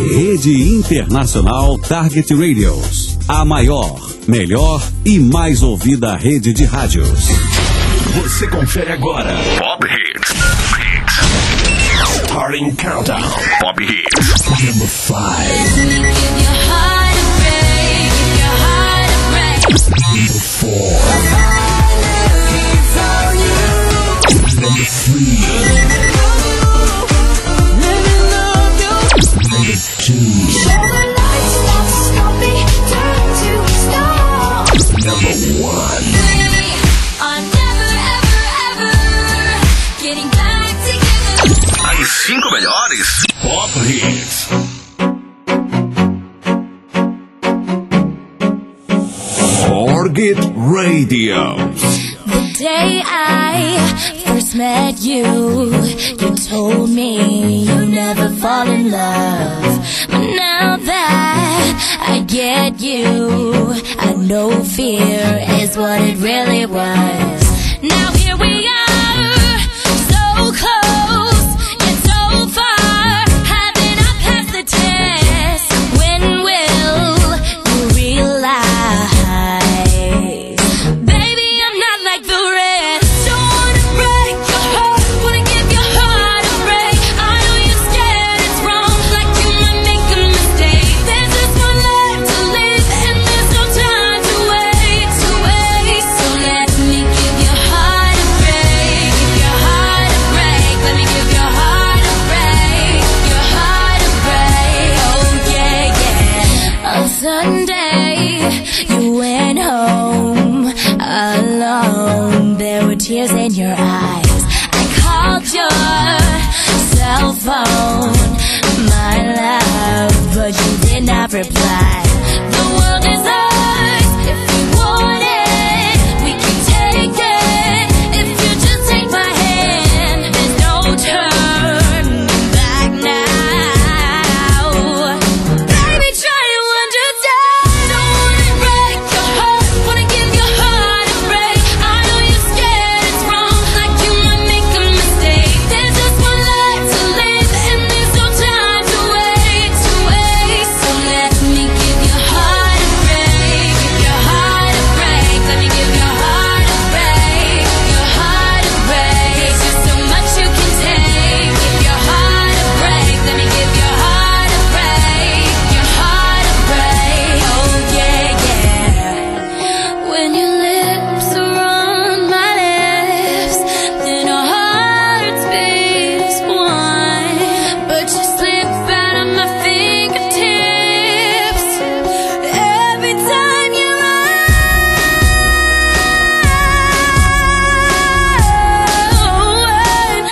Rede Internacional Target Radios. A maior, melhor e mais ouvida rede de rádios. Você confere agora. Pop Hits. Starting Countdown. Pop Hits. Number 5. Number 4. Number 3. Number 2. Number 1. As 5 melhores Pop Hits. Target Radio. The day I first met you, you told me you never fall in love. But now that I get you, I know fear is what it really was. Now here we are, so close, yet so far. Haven't I passed the test? When will you realize? Baby, I'm not like the rest. Don't wanna break your heart, wanna give your heart a break. I know you're scared it's wrong, like you might make a mistake. There's just one life to live, and there's no time to wait, to wait. So let me give your heart a break, give your heart a break. Let me give your heart a break, your heart a break. Oh yeah, yeah. On Sunday, you went home alone. There were tears in your eyes. I called your cell phone, my love, but you did not reply. The world is ours if we want it. We can take it if you just take my hand. There's no turning back now. Baby, try to understand. Don't wanna break your heart, wanna give your heart a break. I know you're scared it's wrong, like you might make a mistake. There's just one life to live, and there's no time to wait, to wait. So let me give your heart a break, give your heart a break. Let me give your heart a break, your heart a break. There's just so much you can take. Give your heart a break. Let me give your heart a break, your heart a break. Oh yeah, yeah. When your lips are on my lips, then our hearts beat as one. But you slip out of my fingertips every time you run.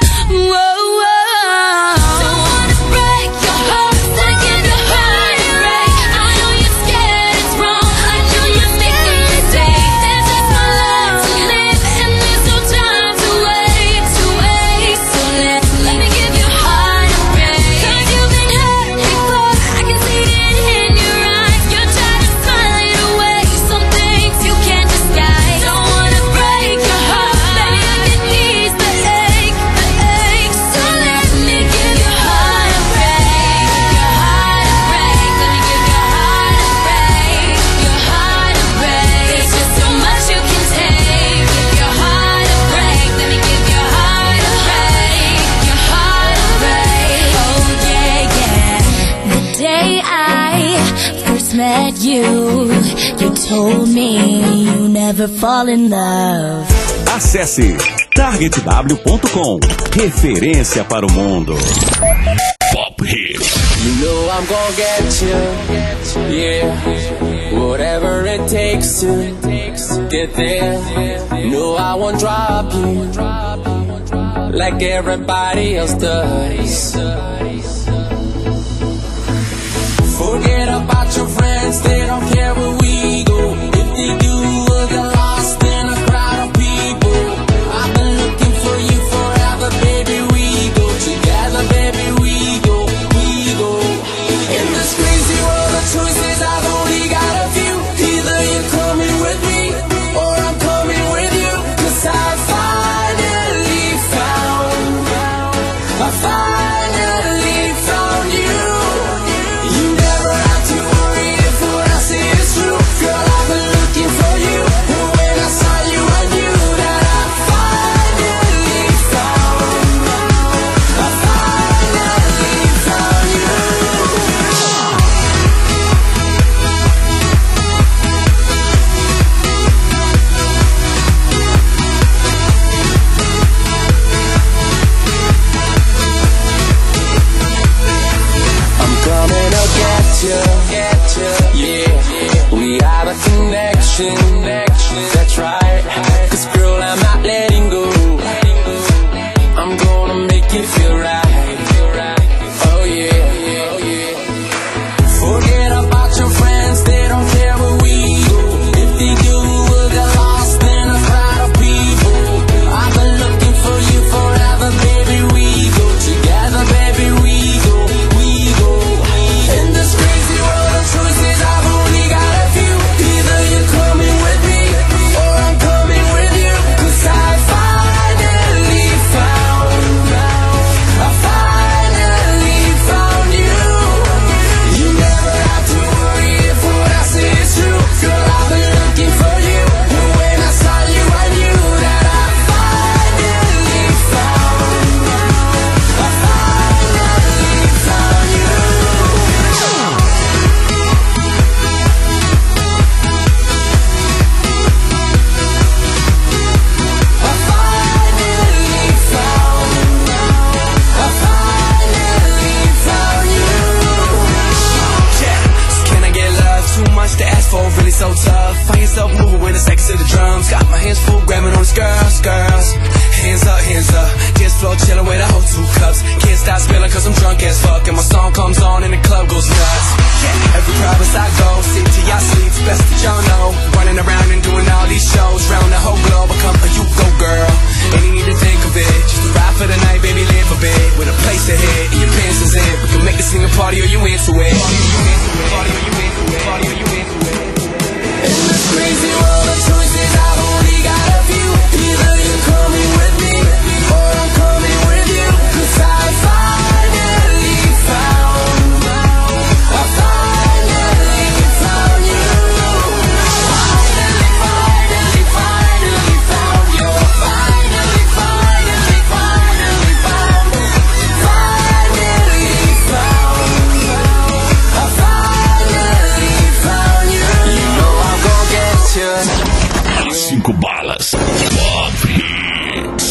Don't wanna break your heart, wanna give your heart a break. I know you're scared it's wrong, like you might make a mistake. There's just one life to live, and there's no time to wait, to wait. So let me give your heart a break. 'Cause you've been hurt before, I can see it in your eyes. You're trying to smile it away, some things you can't disguise. Don't wanna break your heart, baby, I can ease the ache, the ache. So let me give your heart a break, your heart a break. Let me give your heart a break, your heart a break. There's just so much you can take. Give your heart a break. Let me give your heart a break, your heart a break. Oh yeah, yeah. The day I first met you, you told me you never fall in love. Acesse targetw.com. Referência para o mundo. Pop Hits. You know I'm gonna get you, yeah. Whatever it takes to get there. No, I won't drop you like everybody else does. Forget about your friends, they don't care where we go. If they do, we'll get lost in a crowd of people. I've been looking for you forever, baby. We go together, baby. We go, we go. In this crazy world of choices, I've only got a few. Either you're coming with me, or I'm coming with you. 'Cause I finally found you. make it feel right. Oh yeah. Forget about your friends, they don't care where we go. If they do, we'll get lost in a crowd of people. I've been looking for you forever, baby. We go together, baby. We go. In this crazy world of choices, I've only got a few. Either you're coming with me, or I'm coming with you. 'Cause I finally found you. You never have to worry if what I say is true. Girl, I've been looking for you, and when I saw you, I knew that I finally found you. Too much to ask for, really so tough. Find yourself moving with the sex of the drums. Got my hands full, grabbing on the girls. Hands up, dance floor chilling with a whole 2 cups. Can't stop spilling 'cause I'm drunk as fuck, and my song comes on and the club goes nuts. Every province I go, sit to y'all sleep, best that y'all know. Running around and doing all these shows, round the whole globe. I come, you go girl, ain't need to think of it. Just a ride for the night, baby, live a bit. With a place to hit, and your pants is in. We can make this thing a party or you into it. In this crazy world of choices, I've only got a few. Either you're coming with me, or I'm coming with you. 'Cause I finally found you. Cinco balas. Pop Hits.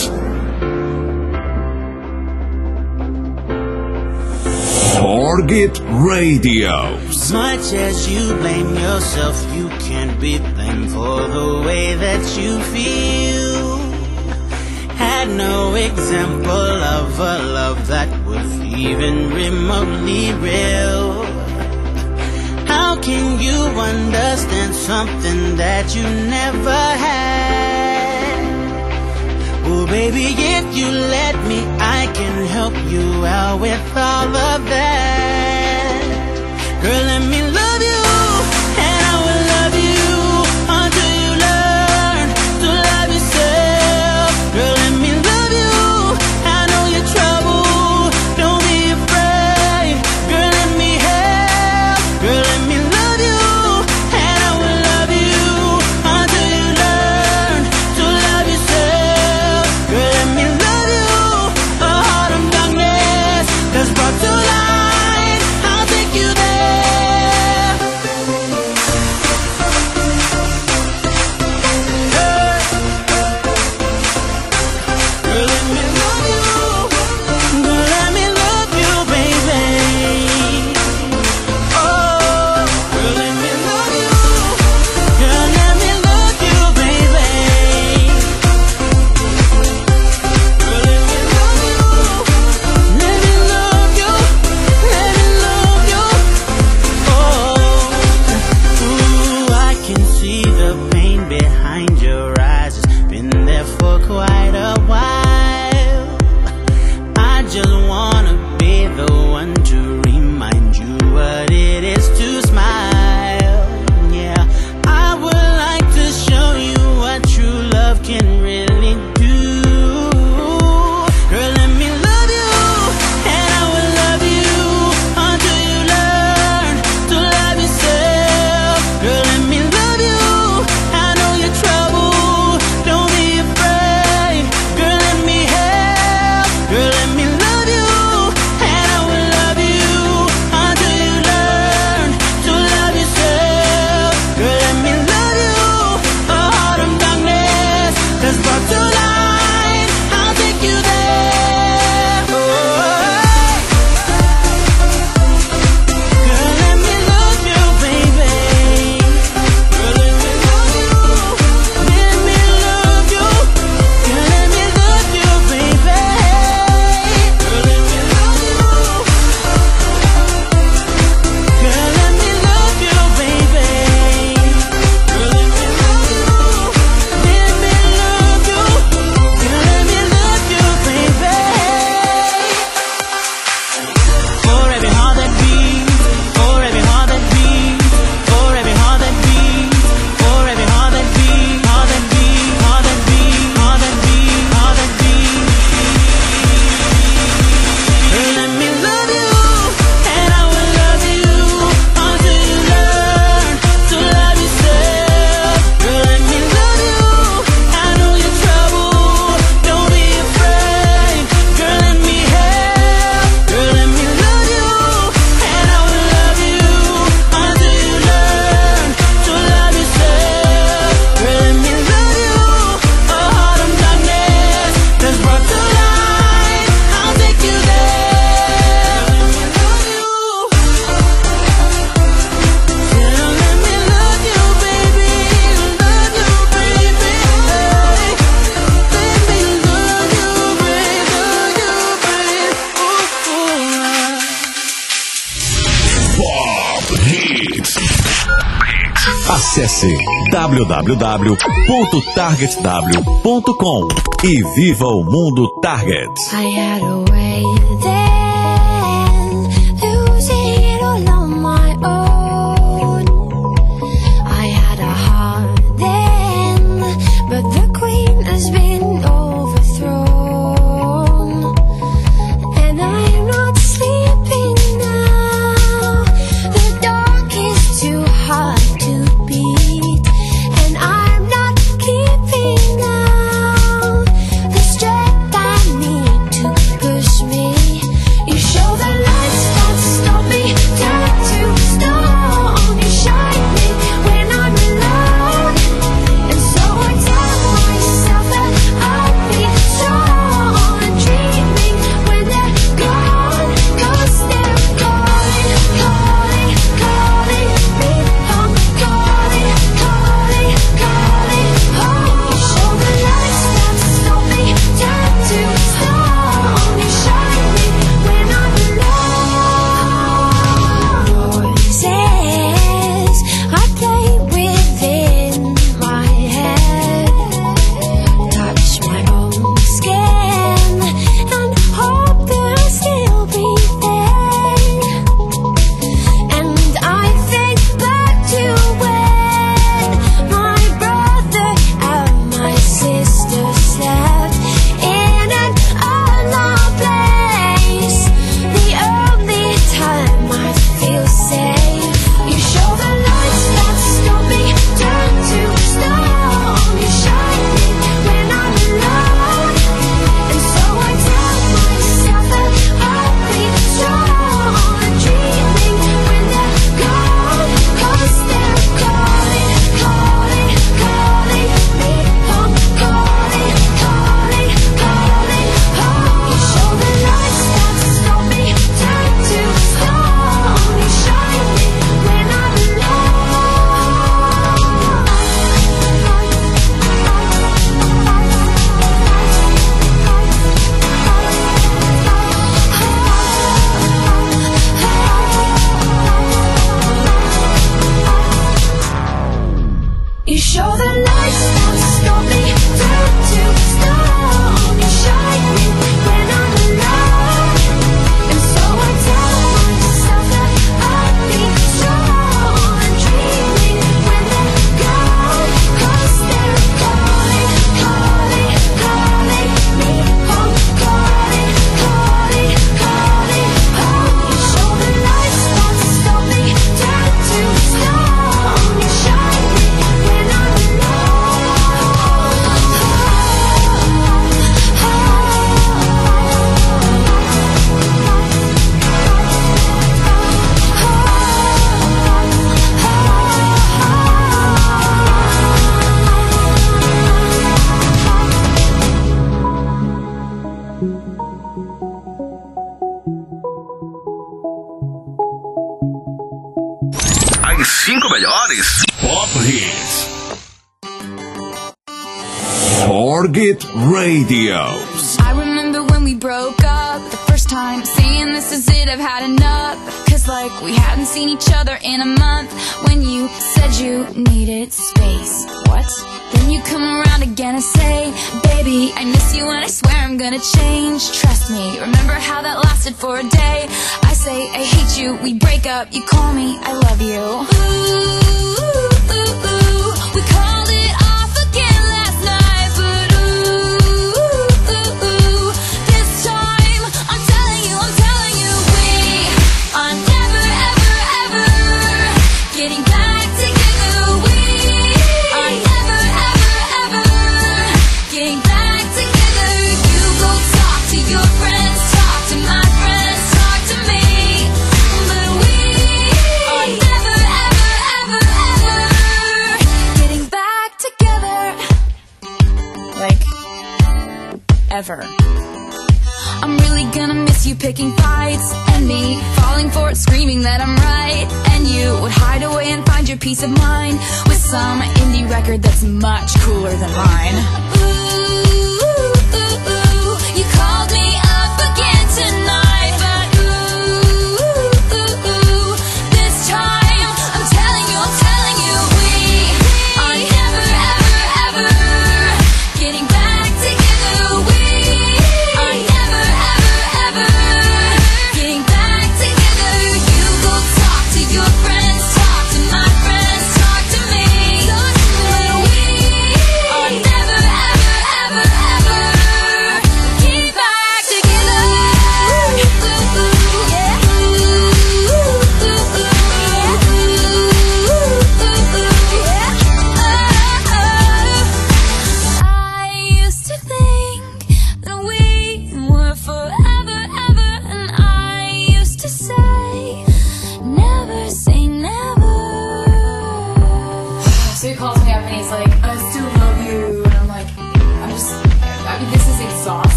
Target Radio. Much as you blame yourself, you can't be blamed for the way that you feel. Had no example of a love that was even remotely real. How can you understand something that you never had? Well, baby, if you let me, I can help you out with all of that. Girl, let me love you, and I will love you until you learn to love yourself. Girl, let me love you, I know your trouble, don't be afraid. Girl, let me help. Girl, let me love you, and I will love you until you learn to love yourself. Girl, let me love you, a heart of darkness that's brought to light. Acesse www.targetw.com e viva o mundo Target. I had a way then, losing it all on my own. I had a heart then, but the queen has been overthrown. And I'm not sleeping now, the dark is too hard to beat. And I'm not keeping now the strength I need to push me. You show the lights that stop me, turn to stone. You shine me when I'm alone, and so I tell myself that I'll be strong. Dreaming when they're gone, 'cause they're calling, calling, calling me home, calling, calling, calling home. You show the lights that stop me, turn to stone. You shine me when I'm alone. Voices I play within my head, touch my own skin and hope they'll still be there. And I think back to when my brother and my sister slept in an unloved place. The only time I feel safe. You show the lights that stop me, turn to stone. You shine me when I'm alone, and so I tell myself that I'll be strong. Dreaming when they're gone, 'cause they're calling, calling, calling me home, calling, calling, calling home. You show the lights that stop me, turn to stone. You shine me when I'm You show the lights that stop me, turn to stone. You shine me when I'm alone, and so I tell myself that I'll be strong. Dreaming when they're gone, 'cause they're calling, calling, calling me home, calling, calling, calling home. You show the lights that stop me, turn to stone. You shine me when I'm As 5 melhores Pop Hits. Target Radios. I remember when we broke up the first time, saying this is it, I've had enough. Cause like we hadn't seen each other in a month. When you said you needed space, what? Then you come around again and say, baby, I miss you and I swear I'm gonna change. Trust me, remember how that lasted for a day? I say I hate you, we break up, you call me, I love you. Ooh, ooh, ooh, we called it off again last night, but ooh, ooh, ooh, this time I'm telling you, we are never, ever, ever getting back together. We are never, ever, ever getting back together. You go talk to your friends, talk to my friends, talk to me, but we are never, ever, ever, ever getting back together. Like, ever. I'm really gonna miss you picking fights, and me falling for it, screaming that I'm right. And you would hide away and find your peace of mind with some indie record that's much cooler than mine. Ooh, ooh, ooh, you called me up again tonight, but ooh, ooh, ooh, this time I'm telling you, we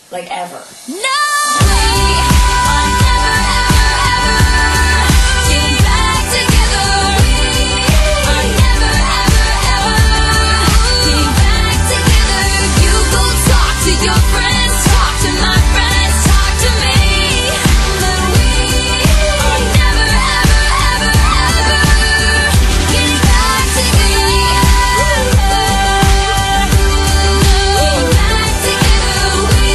like ever. No, we are never, ever, ever getting back together. We are never, ever, ever getting back together. You go talk to your friends, talk to my friends, talk to me. But we are never, ever, ever, ever getting back together. Getting back together.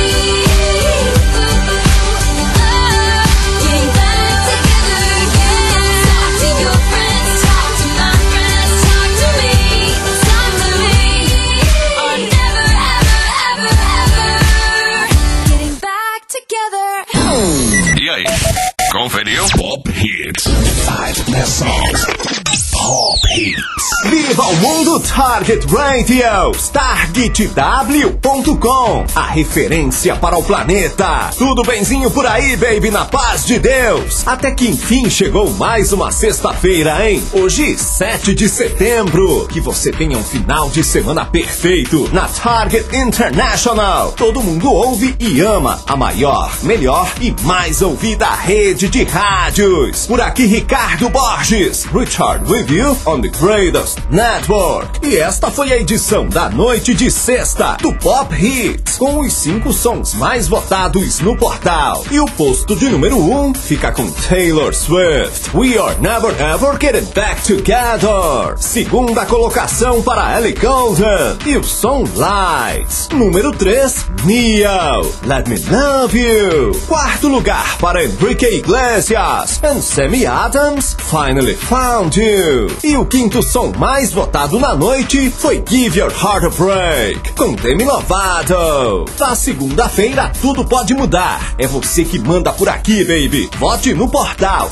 Getting back together again. Talk to your friends, talk to my friends, talk to me, talk to me. Are never, ever, ever, ever getting back together. E aí? Conferiu? Pop Hits. 5 best songs. Pop Hits. Viva o mundo Target Radio! TargetW.com, a referência para o planeta. Tudo benzinho por aí, baby, na paz de Deus. Até que enfim chegou mais uma sexta-feira, hein? Hoje, 7 de setembro. Que você tenha um final de semana perfeito na Target International. Todo mundo ouve e ama a maior, melhor e mais ouvida rede de rádios. Por aqui, Ricardo Borges. Richard with you on the greatest network. E esta foi a edição da noite de sexta do Pop Hits, com os 5 sons mais votados no portal. E o posto de número 1 fica com Taylor Swift, We Are Never Ever Getting Back Together. Segunda colocação para Ellie Goulding e o som Lights. Número 3, Neo, Let Me Love You. Quarto lugar para Enrique Iglesias and Sammy Adams, Finally Found You. E o quinto som mais votado na noite foi Give Your Heart a Break, com Demi Lovato. Na segunda-feira, tudo pode mudar. É você que manda por aqui, baby. Vote no portal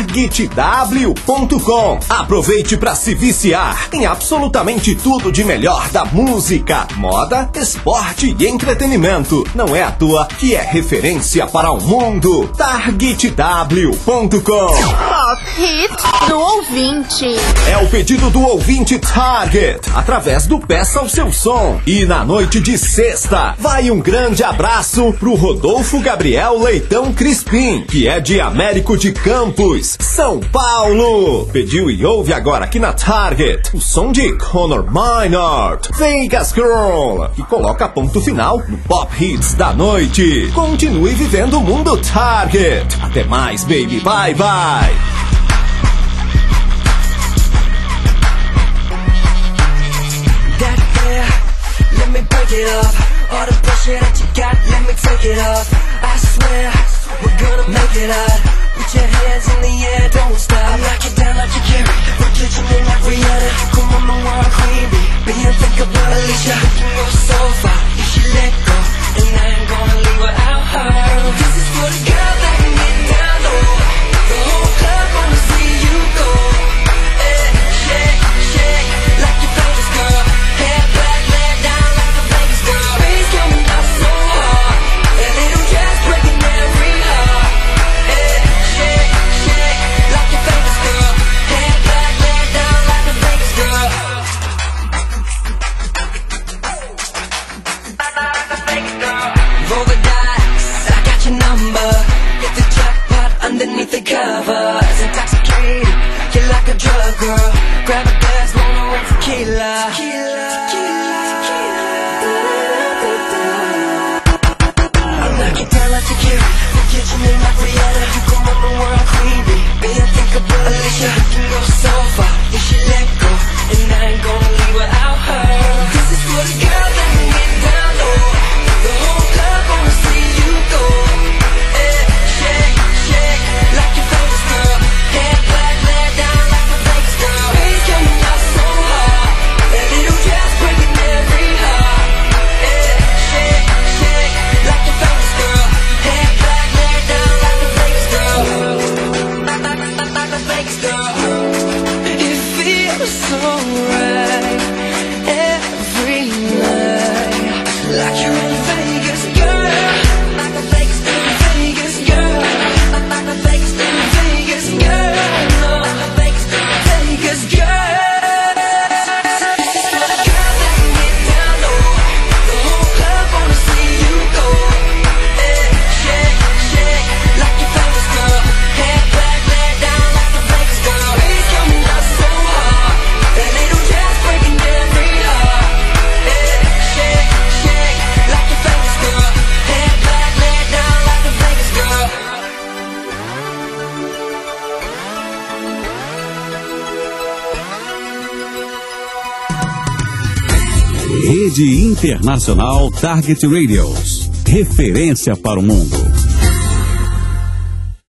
TargetW.com. Aproveite para se viciar em absolutamente tudo de melhor da música, moda, esporte e entretenimento. Não é à toa que é referência para o mundo. TargetW.com. Pop Hits do ouvinte. É o pedido do ouvinte Target, através do Peça o Seu Som. E na noite de sexta, vai um grande abraço pro Rodolfo Gabriel Leitão Crispim, que é de Américo de Campos, São Paulo. Pediu e ouve agora aqui na Target o som de Conor Maynard, Vegas Girl, que coloca ponto final no Pop Hits da noite. Continue vivendo o mundo Target. Até mais, baby. Bye, bye. Let me break it off. All the pressure that you got, let me take it off. I swear, we're gonna make it out. Put your hands in the air, don't stop. Knock it down like you carry. We're kitchen in like Rihanna. Come on, my world queen bee. Being think about Alicia. You can go so far if she let go, and I ain't gonna leave without her. This is for the girl that can get down low. The whole club wanna see you go. Shake, shake, like your famous girl. Hair black, leg down like a Vegas girl. Bass coming up so hard, that little jazz breaking every heart. Shake, shake, like your famous girl. Hair black, leg down like a Vegas girl. Roll the dice, I got your number. Hit the jackpot underneath the covers. Intoxicated, you're like a drug girl. Grab a glass, wanna win tequila. I'm knocking down like Shakira. The kitchen in like Rihanna. You come on the world queen bee. Being think about Alicia. You can go so far if she let go, and I ain't gonna leave without her. This is for the girl that can get down low. The whole club wanna see you go. Shake, shake, like your famous girl. Hair black, leg down like a Vegas girl. Bass Rede Internacional Target Radios. Referência para o mundo.